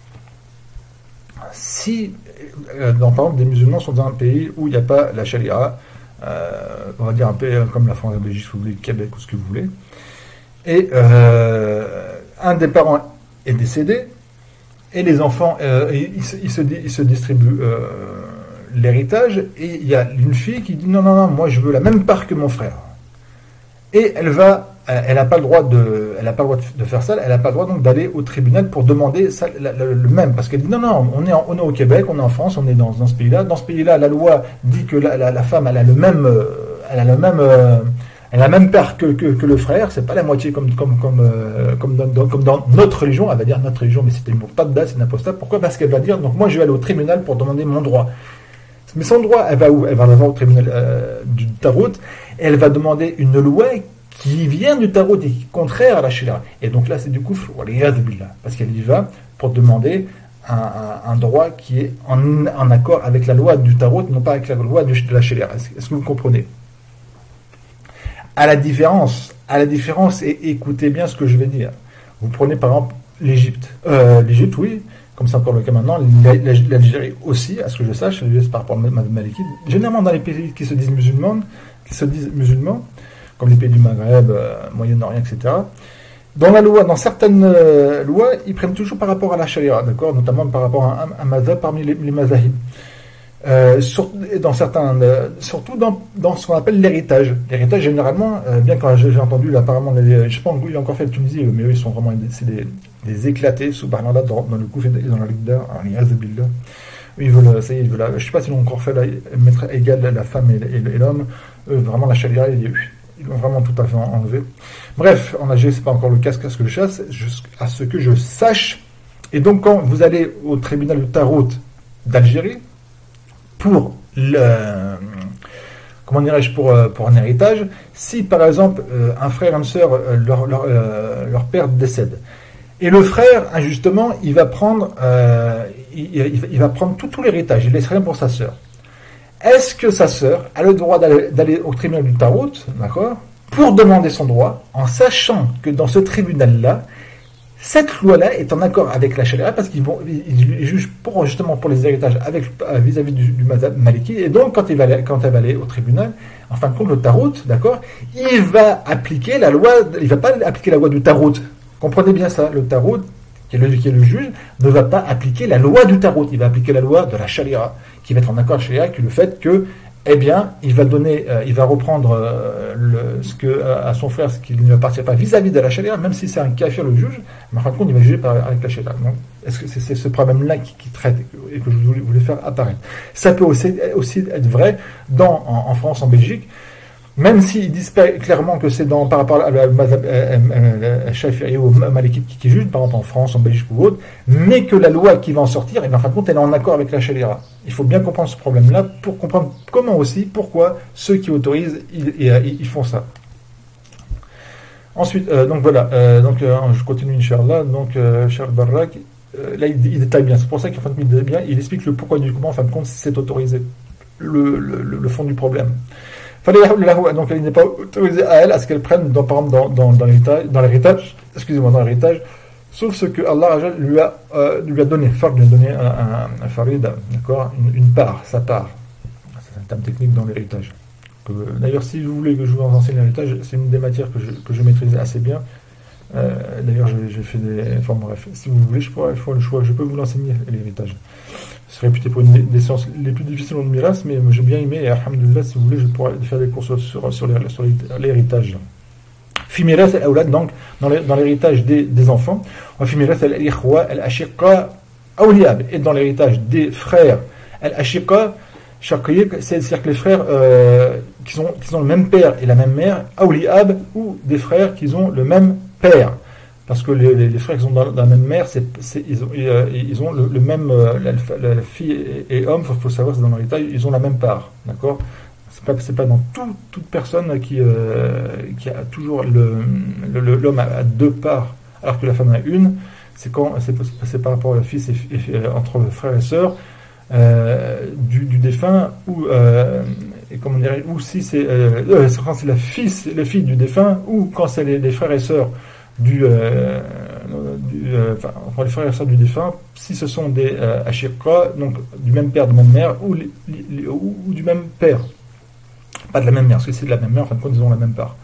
Si, dans, par exemple, des musulmans sont dans un pays où il n'y a pas la charia, euh, on va dire un pays comme la France, la Belgique, si vous voulez, le Québec ou ce que vous voulez, et euh, un des parents est décédé, et les enfants, euh, ils, se, ils, se, ils se distribuent euh, l'héritage, et il y a une fille qui dit non, non, non, moi je veux la même part que mon frère. Et elle va, elle n'a pas le droit de, elle n'a pas le droit de faire ça, elle n'a pas le droit donc d'aller au tribunal pour demander ça, la, la, le même, parce qu'elle dit non, non, on est, en, on est au Québec, on est en France, on est dans, dans ce pays-là, dans ce pays-là, la loi dit que la, la, la femme, elle a le même, elle a le même, euh, elle a la même part que, que, que le frère, c'est pas la moitié comme, comme, comme, euh, comme, dans, dans, comme dans notre religion, elle va dire notre religion, mais c'était une pas de date, c'est une apostat. Pourquoi? Parce qu'elle va dire, donc moi je vais aller au tribunal pour demander mon droit. Mais son droit, elle va où? Elle va l'avoir au tribunal euh, du Tarout, et elle va demander une loi qui vient du Tarout et qui est contraire à la Sharia. Et donc là c'est du kufr, parce qu'elle y va pour demander un, un, un droit qui est en, en accord avec la loi du Tarout, non pas avec la loi de, de la Sharia. Est-ce, est-ce que vous comprenez? À la différence, à la différence, et écoutez bien ce que je vais dire. Vous prenez par exemple l'Égypte. Euh, L'Égypte, oui, comme c'est encore le cas maintenant, l'Algérie aussi, à ce que je sache, l'Égypte par rapport à Maliki. Généralement dans les pays qui se disent musulmans, qui se disent musulmans, comme les pays du Maghreb, euh, Moyen-Orient, et cetera. Dans la loi, dans certaines euh, lois, ils prennent toujours par rapport à la charia, d'accord, notamment par rapport à un, un mazhab parmi les, les mazahib. Euh, sur, dans certains, euh, surtout dans, dans ce qu'on appelle l'héritage. L'héritage, généralement, euh, bien que j'ai entendu, là, apparemment, les, je sais pas, il a encore fait le Tunisie, mais eux, ils sont vraiment c'est des, des éclatés, subhanallah, dans, dans le coup et dans la Ligue d'art, ils veulent, ça y est, ils veulent, je sais pas s'ils l'ont encore fait, là, mettre égal la femme et, et, et l'homme, eux, vraiment, la charia, ils, ils l'ont vraiment tout à fait enlevé. Bref, en Algérie, c'est pas encore le cas, à ce que je chasse, à ce que je sache. Et donc, quand vous allez au tribunal de Tarout d'Algérie, pour le, comment dirais-je, pour, pour un héritage, si par exemple un frère et une sœur, leur, leur, leur père décède, et le frère, injustement, il va prendre, euh, il, il va prendre tout, tout l'héritage, il laisse rien pour sa sœur. Est-ce que sa sœur a le droit d'aller, d'aller au tribunal du Tarout, d'accord, pour demander son droit, en sachant que dans ce tribunal-là, cette loi-là est en accord avec la charia parce qu'ils vont, ils, ils jugent pour, justement pour les héritages avec, vis-à-vis du, du mazhab maliki. Et donc, quand, il va aller, quand elle va aller au tribunal, en fin de compte, le Tarout, d'accord, il va appliquer la loi, il va pas appliquer la loi du Tarout. Comprenez bien ça, le Tarout, qui est le, qui est le juge, ne va pas appliquer la loi du Tarout. Il va appliquer la loi de la charia, qui va être en accord avec la charia, qui est le fait que, eh bien, il va donner, euh, il va reprendre euh, le, ce que euh, à son frère, ce qui ne lui appartient pas vis-à-vis de la charia, même si c'est un kafir le juge, mais en fin de compte, il va juger par, avec la charia. Donc, est-ce que c'est, c'est ce problème-là qui, qui traite et que je voulais, voulais faire apparaître? Ça peut aussi, aussi être vrai dans, en, en France, en Belgique, même s'ils disent clairement que c'est dans, par rapport à la Shafi'i ou Maliki qui, qui juge, par exemple en France, en Belgique ou autre, mais que la loi qui va en sortir, et en fin de compte, elle est en accord avec la charia. Il faut bien comprendre ce problème-là pour comprendre comment aussi, pourquoi ceux qui autorisent, ils, ils, ils font ça. Ensuite, euh, donc voilà, euh, donc euh, je continue, Inch'Allah, donc euh, Charles Barrak, euh, là il, il détaille bien, c'est pour ça qu'en fin de compte, il détaille bien, il explique le pourquoi du comment, en fin de compte, c'est autorisé, le, le, le fond du problème. Donc il n'est pas autorisé à elle à ce qu'elle prenne dans, par exemple dans, dans, dans, l'héritage, dans l'héritage, excusez-moi, dans l'héritage, sauf ce que Allah lui a, euh, lui a donné, Fard lui a donné un, un, un farid, d'accord, une, une part, sa part. C'est un terme technique dans l'héritage. D'ailleurs, si vous voulez que je vous enseigne l'héritage, c'est une des matières que je, que je maîtrise assez bien. Euh, d'ailleurs, j'ai, j'ai fait des... Enfin bref, si vous voulez, je pourrais faire le choix, je peux vous l'enseigner, l'héritage. C'est réputé pour une des, des sciences les plus difficiles en miras, mais j'ai bien aimé, et alhamdulillah, si vous voulez, je pourrais faire des cours sur, sur, sur, les, sur l'héritage. Fimiras al-awlad, donc, dans, les, dans l'héritage des, des enfants, Fimiras al-ikhwa al-ashiqa awliyab, et dans l'héritage des frères al-ashiqa, c'est-à-dire que les frères euh, qui, sont, qui ont le même père et la même mère, awliyab, ou des frères qui ont le même père. Parce que les, les, les frères qui sont dans, dans la même mère, c'est, c'est, ils ont, ils, ils ont le, le même, euh, la, la, la fille et, et homme, il faut, faut savoir, c'est dans l'héritage, ils ont la même part, d'accord? C'est pas, c'est pas dans tout, toute personne qui, euh, qui a toujours le, le, l'homme a deux parts, alors que la femme a une. C'est quand, c'est, c'est par rapport au fils et, et entre frères et sœurs euh, du, du défunt, ou euh, et comment dirait, ou si c'est, euh, quand c'est la fils, le fils du défunt, ou quand c'est les, les frères et sœurs du, euh, du euh, enfin, les frères et sœurs du défunt, si ce sont des euh, ashirqa, donc du même père, de même mère, ou, les, les, ou, ou du même père, pas de la même mère, parce que c'est de la même mère, en fin de compte, ils ont la même part.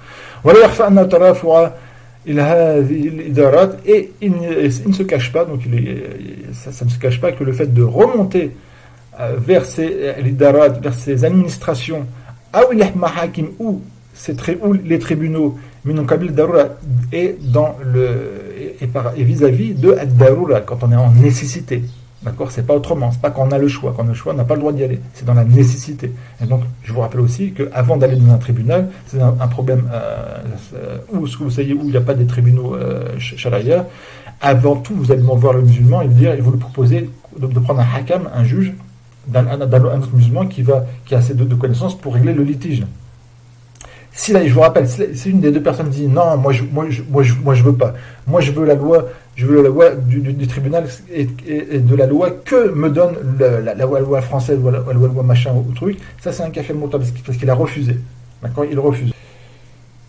Et il, il ne se cache pas, donc il est, ça, ça ne se cache pas que le fait de remonter euh, vers ces vers ces administrations, ou c'est très, ou les tribunaux, et dans le et, par, et vis-à-vis de ad-darura, quand on est en nécessité, d'accord, c'est pas autrement, c'est pas quand on a le choix, quand on a le choix, on n'a pas le droit d'y aller, c'est dans la nécessité. Et donc, je vous rappelle aussi que avant d'aller dans un tribunal, c'est un, un problème euh, où, ce que vous savez, où il n'y a pas des tribunaux euh, charia. Avant tout, vous allez voir le musulman et vous dire, et vous lui proposez de, de prendre un hakam, un juge, d'un, d'un, d'un autre musulman qui va qui a assez de, de connaissances pour régler le litige. Si là, je vous rappelle, si une des deux personnes dit non, moi je, moi je, moi je, moi je veux pas, moi je veux la loi, je veux la loi du, du, du tribunal et, et, et de la loi que me donne le, la, la, loi, la loi française ou la, la loi, la loi machin ou truc, ça c'est un café moteur parce qu'il a refusé, d'accord, il refuse.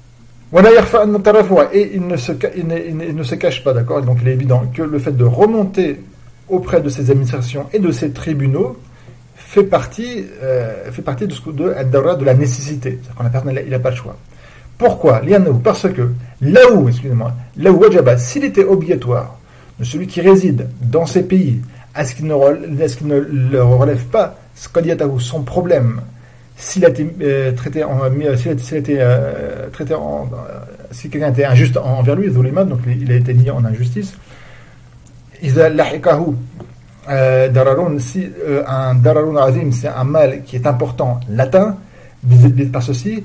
Et il ne, se, il, ne, il ne se cache pas, d'accord? Donc il est évident que le fait de remonter auprès de ces administrations et de ces tribunaux fait partie, euh, fait partie de, ce, de, de la nécessité. C'est-à-dire que la personne, il n'a pas le choix. Pourquoi? Parce que là où, excusez-moi, là où wajaba, s'il était obligatoire de celui qui réside dans ces pays, est-ce qu'il ne, est-ce qu'il ne le relève pas son problème, s'il a été euh, traité en, s'il a, s'il a été euh, traité en, euh, si quelqu'un était injuste envers lui, donc il a été mis en injustice, إذا لحقه dararun, si euh, un dararun azim, c'est un mal qui est important, l'atteint par ceci,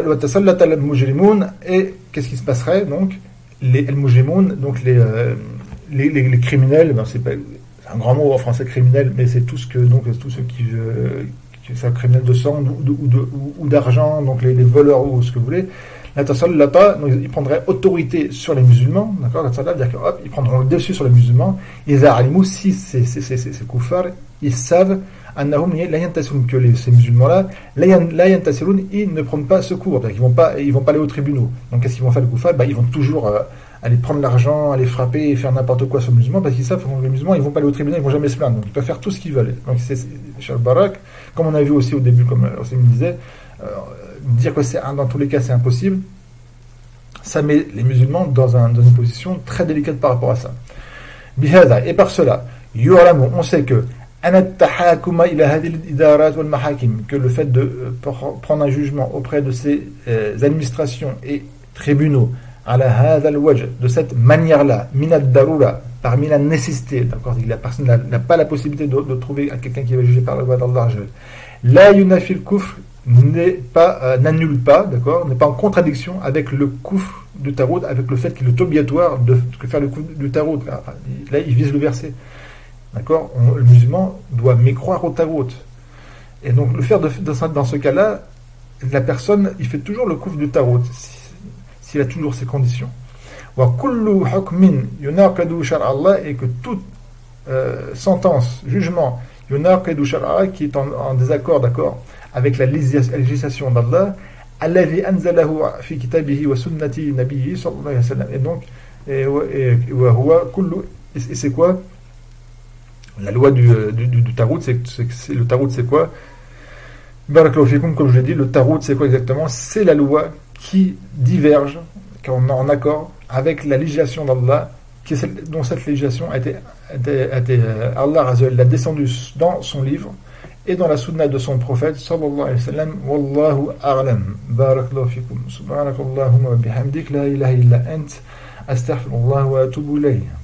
et qu'est-ce qui se passerait donc? Les al-mujrimoun, donc les, euh, les, les, les criminels, ben c'est pas un grand mot en français criminel, mais c'est tout ce que donc tous ceux qui, euh, qui sont criminels de sang ou, de, ou, de, ou, ou d'argent, donc les, les voleurs ou ce que vous voulez. La tasallata, ils prendraient autorité sur les musulmans, d'accord? La tasallata, c'est-à-dire qu'ils prendront le dessus sur les musulmans. Ils alimou, si ces koufars, ils savent que les, ces musulmans-là, ils ne prennent pas secours, ils vont pas, ils vont pas aller aux tribunaux. Donc qu'est-ce qu'ils vont faire les koufars? Bah, ils vont toujours euh, aller prendre l'argent, aller frapper et faire n'importe quoi sur les musulmans, parce qu'ils savent que les musulmans, ils vont pas aller au tribunal, ils vont jamais se plaindre. Donc ils peuvent faire tout ce qu'ils veulent. Donc c'est Charles Barak, comme on a vu aussi au début, comme on me disait, euh, dire que c'est dans tous les cas c'est impossible, ça met les musulmans dans, un, dans une position très délicate par rapport à ça. Bihada, et par cela, yu'lamu, on sait que que le fait de euh, prendre un jugement auprès de ces euh, administrations et tribunaux de cette manière-là, minad darura, parmi la nécessité, d'accord, la personne n'a, n'a pas la possibilité de, de trouver quelqu'un qui va juger par la loi d'Allah, la yunafil kufr n'est pas, euh, n'annule pas, d'accord, n'est pas en contradiction avec le kufr du tarot, avec le fait qu'il est obligatoire de, de faire le kufr du tarot. Là, il vise le verset. D'accord, on, le musulman doit mécroire au tarot. Et donc, le faire de, dans, dans ce cas-là, la personne, il fait toujours le kufr du tarot, s'il a toujours ces conditions. Wa kullu hukmin yunaqadu shar'a Allah, et que toute euh, sentence, jugement, yunaqadu shar'a Allah, qui est en, en désaccord, d'accord, avec la législation d'Allah, alladhi anzalahu fi kitabihi wa sunnati nabiyyi sallallahu alayhi wa sallam. Et donc, et, et, et, et c'est quoi? La loi du, du, du, du Tarout, c'est, c'est, c'est, le Tarout, c'est quoi? Barakallahu fikum, comme je l'ai dit, le Tarout, c'est quoi exactement? C'est la loi qui diverge, qu'on est en accord avec la législation d'Allah, qui est celle, dont cette législation a été, a été, a été Allah Azza l'a descendue dans son livre et dans la sunna de son prophète, sallallahu alayhi wa sallam. Wallahu a'lam. Barakallahu fikum. Subhanakallahumma wa bihamdik, la ilaha illa ant, astaghfirullah wa atubu ilayh.